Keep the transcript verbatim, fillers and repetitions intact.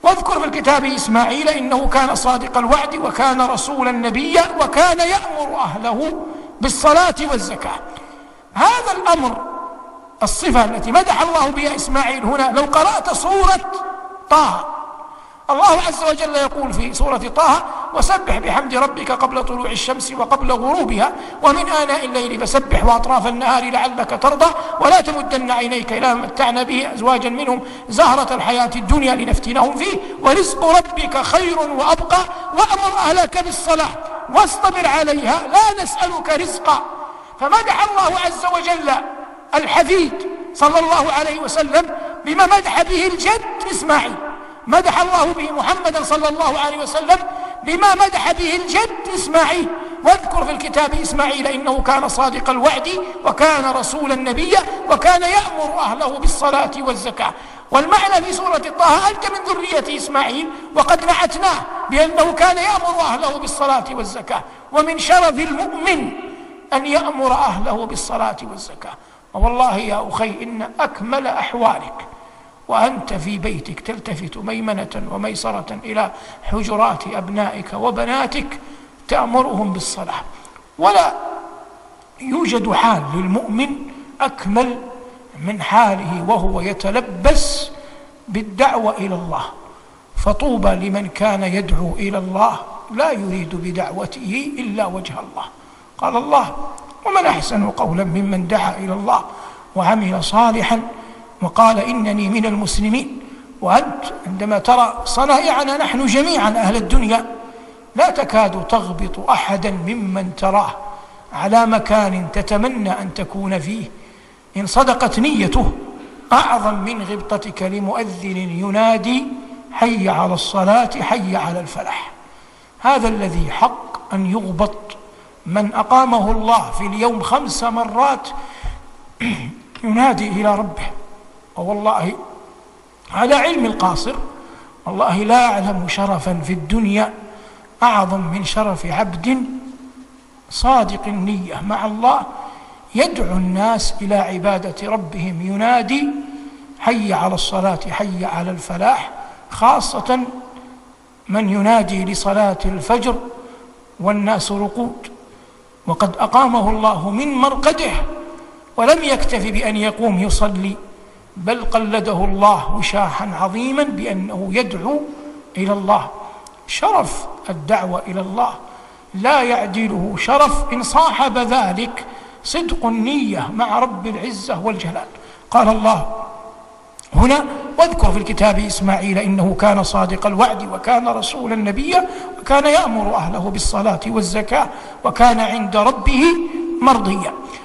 واذكر في الكتاب إسماعيل إنه كان صادق الوعد وكان رسولا نبيا وكان يأمر أهله بالصلاة والزكاة. هذا الأمر، الصفة التي مدح الله بها إسماعيل هنا، لو قرأت سورة طه، الله عز وجل يقول في سورة طه: وسبح بحمد ربك قبل طلوع الشمس وقبل غروبها ومن آناء الليل فسبح وأطراف النهار لعلك ترضى ولا تمدن عينيك إلى ما متعنا به أزواجا منهم زهرة الحياة الدنيا لنفتنهم فيه ورزق ربك خير وأبقى وأمر أهلك بالصلاة واصطبر عليها لا نسألك رزقا. فمدح الله عز وجل الحفيد صلى الله عليه وسلم بما مدح به الجد إسماعيل، مدح الله به محمدا صلى الله عليه وسلم بما مدح به الجد إسماعيل. واذكر في الكتاب إسماعيل إنه كان صادق الوعد وكان رسولا نبيا وكان يأمر أهله بالصلاة والزكاة. والمعنى في سورة طه: أنت من ذرية إسماعيل، وقد نعتناه بأنه كان يأمر أهله بالصلاة والزكاة. ومن شرف المؤمن أن يأمر أهله بالصلاة والزكاة. والله يا أخي إن أكمل أحوالك وأنت في بيتك تلتفت ميمنة وميسرة إلى حجرات أبنائك وبناتك تأمرهم بالصلاة. ولا يوجد حال للمؤمن أكمل من حاله وهو يتلبس بالدعوة إلى الله. فطوبى لمن كان يدعو إلى الله لا يريد بدعوته إلا وجه الله. قال الله: ومن أحسن قولا ممن دعا إلى الله وعمل صالحا وقال إنني من المسلمين. وأنت عندما ترى صنائعنا نحن جميعا أهل الدنيا لا تكاد تغبط أحدا ممن تراه على مكان تتمنى أن تكون فيه إن صدقت نيته أعظم من غبطتك لمؤذن ينادي: حي على الصلاة حي على الفلاح. هذا الذي حق أن يغبط من أقامه الله في اليوم خمس مرات ينادي إلى ربه. والله على علم القاصر، والله لا أعلم شرفا في الدنيا أعظم من شرف عبد صادق النية مع الله يدعو الناس إلى عبادة ربهم، ينادي: حي على الصلاة حي على الفلاح. خاصة من ينادي لصلاة الفجر والناس رقود، وقد أقامه الله من مرقده ولم يكتف بأن يقوم يصلي، بل قلده الله وشاحا عظيما بأنه يدعو إلى الله. شرف الدعوة إلى الله لا يعدله شرف إن صاحب ذلك صدق النية مع رب العزة والجلال. قال الله هنا: واذكر في الكتاب إسماعيل إنه كان صادق الوعد وكان رسولا نبيا وكان يأمر أهله بالصلاة والزكاة وكان عند ربه مرضيا.